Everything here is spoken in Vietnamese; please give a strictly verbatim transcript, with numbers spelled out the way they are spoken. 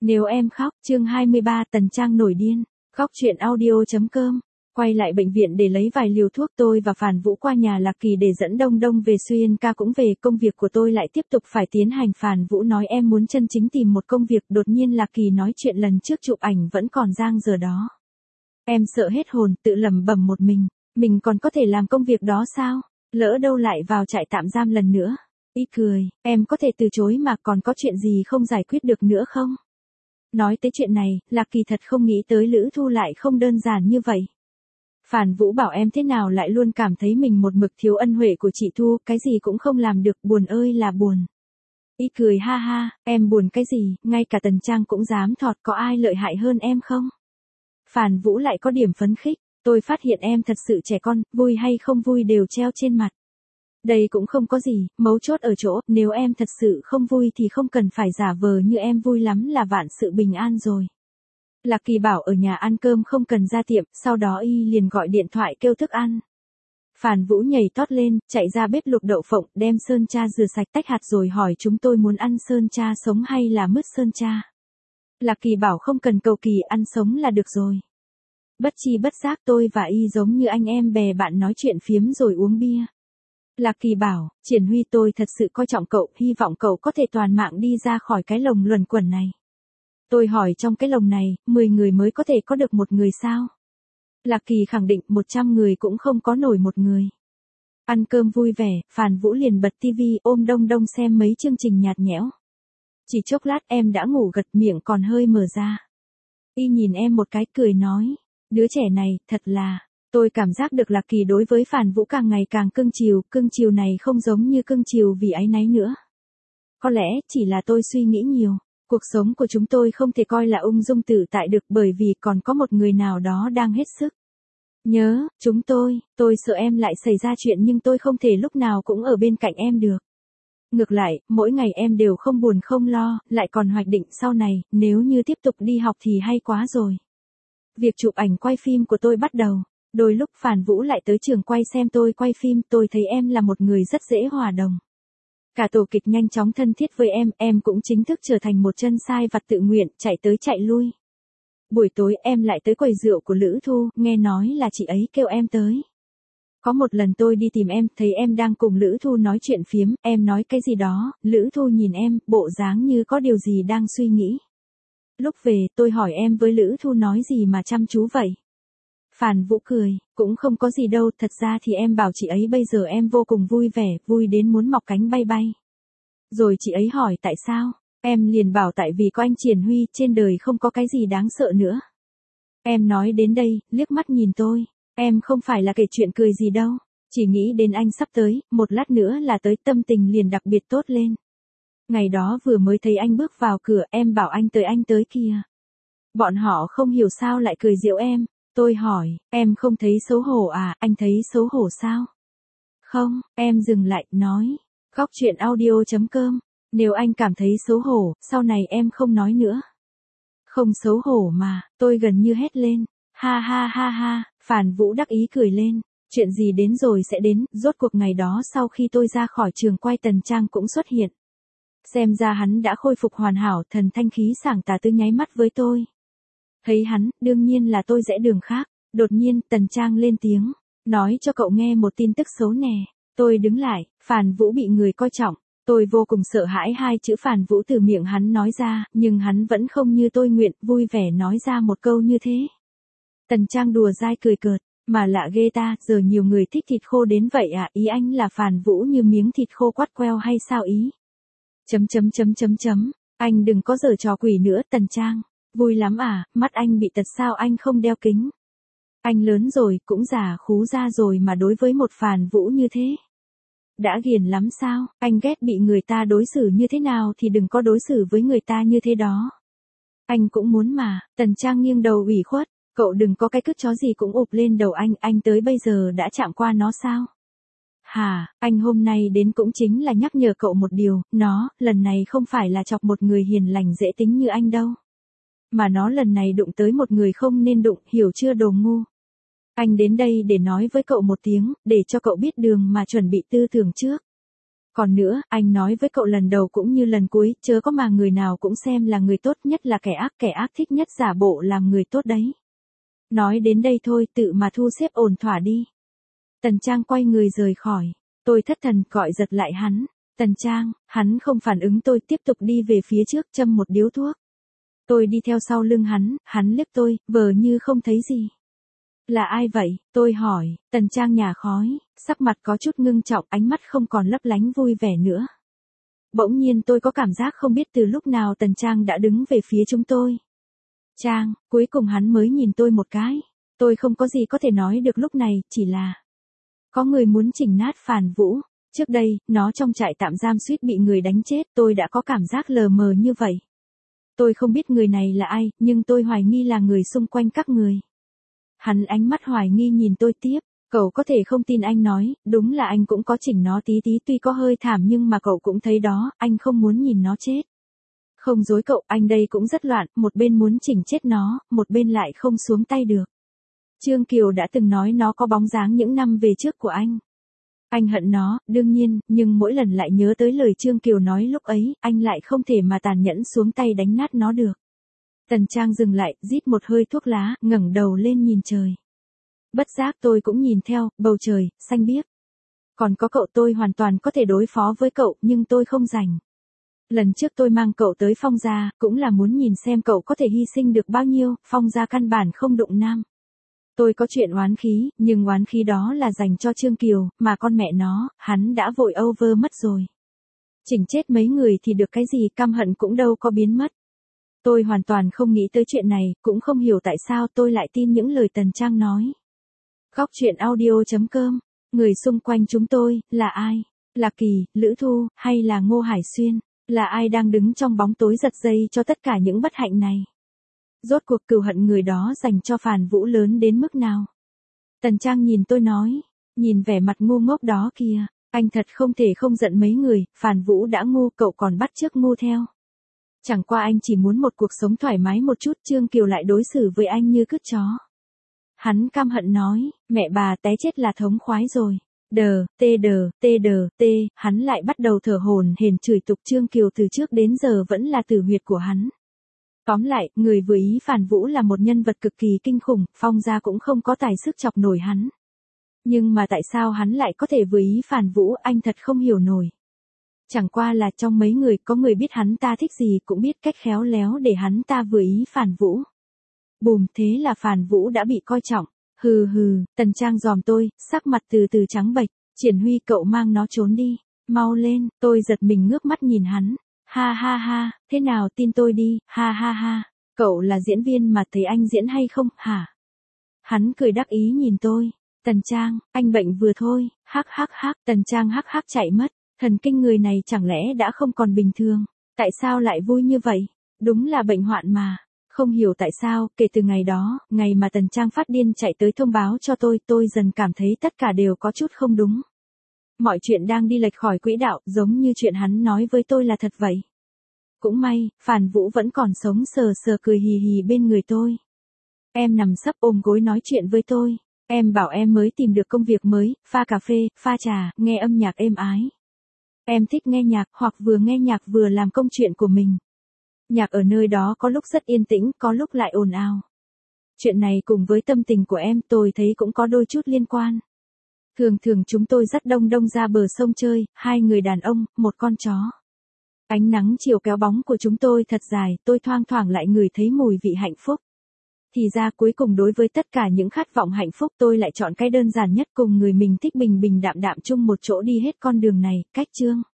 Nếu em khóc, chương hai mươi ba Tần Trang nổi điên. Khóc chuyện audio chấm com. Quay lại bệnh viện để lấy vài liều thuốc, tôi và Phản Vũ qua nhà Lạc Kỳ để dẫn Đông Đông về. Xuyên ca cũng về, công việc của tôi lại tiếp tục phải tiến hành. Phản Vũ nói em muốn chân chính tìm một công việc, đột nhiên Lạc Kỳ nói chuyện lần trước chụp ảnh vẫn còn dang dở đó. Em sợ hết hồn, tự lẩm bẩm một mình, mình còn có thể làm công việc đó sao? Lỡ đâu lại vào trại tạm giam lần nữa. Y cười, em có thể từ chối mà, còn có chuyện gì không giải quyết được nữa không? Nói tới chuyện này, Lạc Kỳ thật không nghĩ tới Lữ Thu lại không đơn giản như vậy. Phản Vũ bảo em thế nào lại luôn cảm thấy mình một mực thiếu ân huệ của chị Thu, cái gì cũng không làm được, buồn ơi là buồn. Y cười ha ha, em buồn cái gì, ngay cả Tần Trang cũng dám thọt, có ai lợi hại hơn em không? Phản Vũ lại có điểm phấn khích, tôi phát hiện em thật sự trẻ con, vui hay không vui đều treo trên mặt. Đây cũng không có gì, mấu chốt ở chỗ, nếu em thật sự không vui thì không cần phải giả vờ như em vui lắm là vạn sự bình an rồi. Lạc Kỳ bảo ở nhà ăn cơm không cần ra tiệm, sau đó y liền gọi điện thoại kêu thức ăn. Phản Vũ nhảy tót lên, chạy ra bếp luộc đậu phộng, đem sơn cha rửa sạch tách hạt rồi hỏi chúng tôi muốn ăn sơn cha sống hay là mứt sơn cha. Lạc Kỳ bảo không cần cầu kỳ, ăn sống là được rồi. Bất chi bất giác tôi và y giống như anh em bè bạn nói chuyện phiếm rồi uống bia. Lạc Kỳ bảo, Triển Huy, tôi thật sự coi trọng cậu, hy vọng cậu có thể toàn mạng đi ra khỏi cái lồng luẩn quẩn này. Tôi hỏi trong cái lồng này, mười người mới có thể có được một người sao? Lạc Kỳ khẳng định một trăm người cũng không có nổi một người. Ăn cơm vui vẻ, Phản Vũ liền bật tivi ôm Đông Đông xem mấy chương trình nhạt nhẽo. Chỉ chốc lát em đã ngủ gật, miệng còn hơi mở ra. Y nhìn em một cái cười nói, đứa trẻ này, thật là... Tôi cảm giác được Lạc Kỳ đối với Phản Vũ càng ngày càng cưng chiều, cưng chiều này không giống như cưng chiều vì áy náy nữa. Có lẽ, chỉ là tôi suy nghĩ nhiều, cuộc sống của chúng tôi không thể coi là ung dung tự tại được bởi vì còn có một người nào đó đang hết sức. Nhớ, chúng tôi, tôi sợ em lại xảy ra chuyện nhưng tôi không thể lúc nào cũng ở bên cạnh em được. Ngược lại, mỗi ngày em đều không buồn không lo, lại còn hoạch định sau này, nếu như tiếp tục đi học thì hay quá rồi. Việc chụp ảnh quay phim của tôi bắt đầu. Đôi lúc Phản Vũ lại tới trường quay xem tôi quay phim, tôi thấy em là một người rất dễ hòa đồng. Cả tổ kịch nhanh chóng thân thiết với em, em cũng chính thức trở thành một chân sai vặt tự nguyện, chạy tới chạy lui. Buổi tối em lại tới quầy rượu của Lữ Thu, nghe nói là chị ấy kêu em tới. Có một lần tôi đi tìm em, thấy em đang cùng Lữ Thu nói chuyện phiếm, em nói cái gì đó, Lữ Thu nhìn em, bộ dáng như có điều gì đang suy nghĩ. Lúc về, tôi hỏi em với Lữ Thu nói gì mà chăm chú vậy? Phản Vũ cười, cũng không có gì đâu, thật ra thì em bảo chị ấy bây giờ em vô cùng vui vẻ, vui đến muốn mọc cánh bay bay. Rồi chị ấy hỏi tại sao, em liền bảo tại vì có anh Triển Huy, trên đời không có cái gì đáng sợ nữa. Em nói đến đây, liếc mắt nhìn tôi, em không phải là kể chuyện cười gì đâu, chỉ nghĩ đến anh sắp tới, một lát nữa là tới, tâm tình liền đặc biệt tốt lên. Ngày đó vừa mới thấy anh bước vào cửa, em bảo anh tới anh tới kìa. Bọn họ không hiểu sao lại cười giễu em. Tôi hỏi, em không thấy xấu hổ à, anh thấy xấu hổ sao? Không, em dừng lại, nói, khóc chuyện audio chấm com, nếu anh cảm thấy xấu hổ, sau này em không nói nữa. Không xấu hổ mà, tôi gần như hét lên, ha ha ha ha, Phản Vũ đắc ý cười lên, chuyện gì đến rồi sẽ đến, rốt cuộc ngày đó sau khi tôi ra khỏi trường quay Tần Trang cũng xuất hiện. Xem ra hắn đã khôi phục hoàn hảo, thần thanh khí sảng tà tư nháy mắt với tôi. Thấy hắn, đương nhiên là tôi rẽ đường khác, đột nhiên Tần Trang lên tiếng, nói cho cậu nghe một tin tức xấu nè. Tôi đứng lại, Phản Vũ bị người coi trọng, tôi vô cùng sợ hãi hai chữ Phản Vũ từ miệng hắn nói ra, nhưng hắn vẫn không như tôi nguyện, vui vẻ nói ra một câu như thế. Tần Trang đùa dai cười cợt, mà lạ ghê ta, giờ nhiều người thích thịt khô đến vậy à, ý anh là Phản Vũ như miếng thịt khô quắt queo hay sao ý? Chấm chấm chấm chấm chấm, anh đừng có giở trò quỷ nữa Tần Trang. Vui lắm à, mắt anh bị tật sao anh không đeo kính? Anh lớn rồi, cũng già khú ra rồi mà đối với một Phản Vũ như thế. Đã ghiền lắm sao, anh ghét bị người ta đối xử như thế nào thì đừng có đối xử với người ta như thế đó. Anh cũng muốn mà, Tần Trang nghiêng đầu ủy khuất, cậu đừng có cái cứt chó gì cũng ụp lên đầu anh, anh tới bây giờ đã chạm qua nó sao? Hà, anh hôm nay đến cũng chính là nhắc nhở cậu một điều, nó, lần này không phải là chọc một người hiền lành dễ tính như anh đâu. Mà nó lần này đụng tới một người không nên đụng, hiểu chưa đồ ngu. Anh đến đây để nói với cậu một tiếng, để cho cậu biết đường mà chuẩn bị tư tưởng trước. Còn nữa, anh nói với cậu lần đầu cũng như lần cuối, chớ có mà người nào cũng xem là người tốt, nhất là kẻ ác, kẻ ác thích nhất giả bộ làm người tốt đấy. Nói đến đây thôi, tự mà thu xếp ổn thỏa đi. Tần Trang quay người rời khỏi. Tôi thất thần gọi giật lại hắn. Tần Trang, hắn không phản ứng tôi, tiếp tục đi về phía trước châm một điếu thuốc. Tôi đi theo sau lưng hắn, hắn liếc tôi, vờ như không thấy gì. Là ai vậy? Tôi hỏi. Tần Trang nhả khói, sắc mặt có chút ngưng trọng, ánh mắt không còn lấp lánh vui vẻ nữa. Bỗng nhiên tôi có cảm giác không biết từ lúc nào Tần Trang đã đứng về phía chúng tôi. Trang, cuối cùng hắn mới nhìn tôi một cái. Tôi không có gì có thể nói được lúc này, chỉ là có người muốn chỉnh nát Phàn Vũ. Trước đây, nó trong trại tạm giam suýt bị người đánh chết, tôi đã có cảm giác lờ mờ như vậy. Tôi không biết người này là ai, nhưng tôi hoài nghi là người xung quanh các người. Hắn ánh mắt hoài nghi nhìn tôi tiếp, cậu có thể không tin anh nói, đúng là anh cũng có chỉnh nó tí tí, tuy có hơi thảm nhưng mà cậu cũng thấy đó, anh không muốn nhìn nó chết. Không dối cậu, anh đây cũng rất loạn, một bên muốn chỉnh chết nó, một bên lại không xuống tay được. Trương Kiều đã từng nói nó có bóng dáng những năm về trước của anh. Anh hận nó, đương nhiên, nhưng mỗi lần lại nhớ tới lời Trương Kiều nói lúc ấy, anh lại không thể mà tàn nhẫn xuống tay đánh nát nó được. Tần Trang dừng lại, rít một hơi thuốc lá, ngẩng đầu lên nhìn trời. Bất giác tôi cũng nhìn theo, bầu trời, xanh biếc. Còn có cậu, tôi hoàn toàn có thể đối phó với cậu, nhưng tôi không rảnh. Lần trước tôi mang cậu tới Phong gia, cũng là muốn nhìn xem cậu có thể hy sinh được bao nhiêu, Phong gia căn bản không đụng nam. Tôi có chuyện oán khí, nhưng oán khí đó là dành cho Trương Kiều, mà con mẹ nó, hắn đã vội over mất rồi. Chỉnh chết mấy người thì được cái gì, căm hận cũng đâu có biến mất. Tôi hoàn toàn không nghĩ tới chuyện này, cũng không hiểu tại sao tôi lại tin những lời Tần Trang nói. Góc truyện audio chấm com, người xung quanh chúng tôi, là ai? Là Kỳ, Lữ Thu, hay là Ngô Hải Xuyên? Là ai đang đứng trong bóng tối giật dây cho tất cả những bất hạnh này? Rốt cuộc cừu hận người đó dành cho Phàn Vũ lớn đến mức nào? Tần Trang nhìn tôi nói, nhìn vẻ mặt ngu ngốc đó kìa, anh thật không thể không giận mấy người, Phàn Vũ đã ngu, cậu còn bắt chước ngu theo. Chẳng qua anh chỉ muốn một cuộc sống thoải mái một chút, Trương Kiều lại đối xử với anh như cứt chó. Hắn căm hận nói, mẹ bà té chết là thống khoái rồi. Đờ, tê đờ, tê đờ, tê, hắn lại bắt đầu thở hổn hển chửi tục Trương Kiều từ trước đến giờ vẫn là tử huyệt của hắn. Tóm lại, người vừa ý Phàn Vũ là một nhân vật cực kỳ kinh khủng, Phong gia cũng không có tài sức chọc nổi hắn. Nhưng mà tại sao hắn lại có thể vừa ý Phàn Vũ, anh thật không hiểu nổi. Chẳng qua là trong mấy người có người biết hắn ta thích gì, cũng biết cách khéo léo để hắn ta vừa ý Phàn Vũ. Bùm, thế là Phàn Vũ đã bị coi trọng. Hừ hừ, Tần Trang dòm tôi, sắc mặt từ từ trắng bệch, Triển Huy, cậu mang nó trốn đi, mau lên. Tôi giật mình ngước mắt nhìn hắn. Ha ha ha, thế nào, tin tôi đi, ha ha ha, cậu là diễn viên mà, thấy anh diễn hay không, hả? Hắn cười đắc ý nhìn tôi. Tần Trang, anh bệnh vừa thôi, hắc hắc hắc, Tần Trang hắc hắc chạy mất. Thần kinh người này chẳng lẽ đã không còn bình thường? Tại sao lại vui như vậy? Đúng là bệnh hoạn mà. Không hiểu tại sao, kể từ ngày đó, ngày mà Tần Trang phát điên chạy tới thông báo cho tôi, tôi dần cảm thấy tất cả đều có chút không đúng. Mọi chuyện đang đi lệch khỏi quỹ đạo, giống như chuyện hắn nói với tôi là thật vậy. Cũng may, Phàn Vũ vẫn còn sống, sờ sờ cười hì hì bên người tôi. Em nằm sấp ôm gối nói chuyện với tôi. Em bảo em mới tìm được công việc mới, pha cà phê, pha trà, nghe âm nhạc êm ái. Em thích nghe nhạc, hoặc vừa nghe nhạc vừa làm công chuyện của mình. Nhạc ở nơi đó có lúc rất yên tĩnh, có lúc lại ồn ào. Chuyện này cùng với tâm tình của em, tôi thấy cũng có đôi chút liên quan. Thường thường chúng tôi dắt Đông Đông ra bờ sông chơi, hai người đàn ông, một con chó. Ánh nắng chiều kéo bóng của chúng tôi thật dài, tôi thoang thoảng lại ngửi thấy mùi vị hạnh phúc. Thì ra cuối cùng đối với tất cả những khát vọng hạnh phúc, tôi lại chọn cái đơn giản nhất, cùng người mình thích bình bình đạm đạm chung một chỗ đi hết con đường này, cách chương.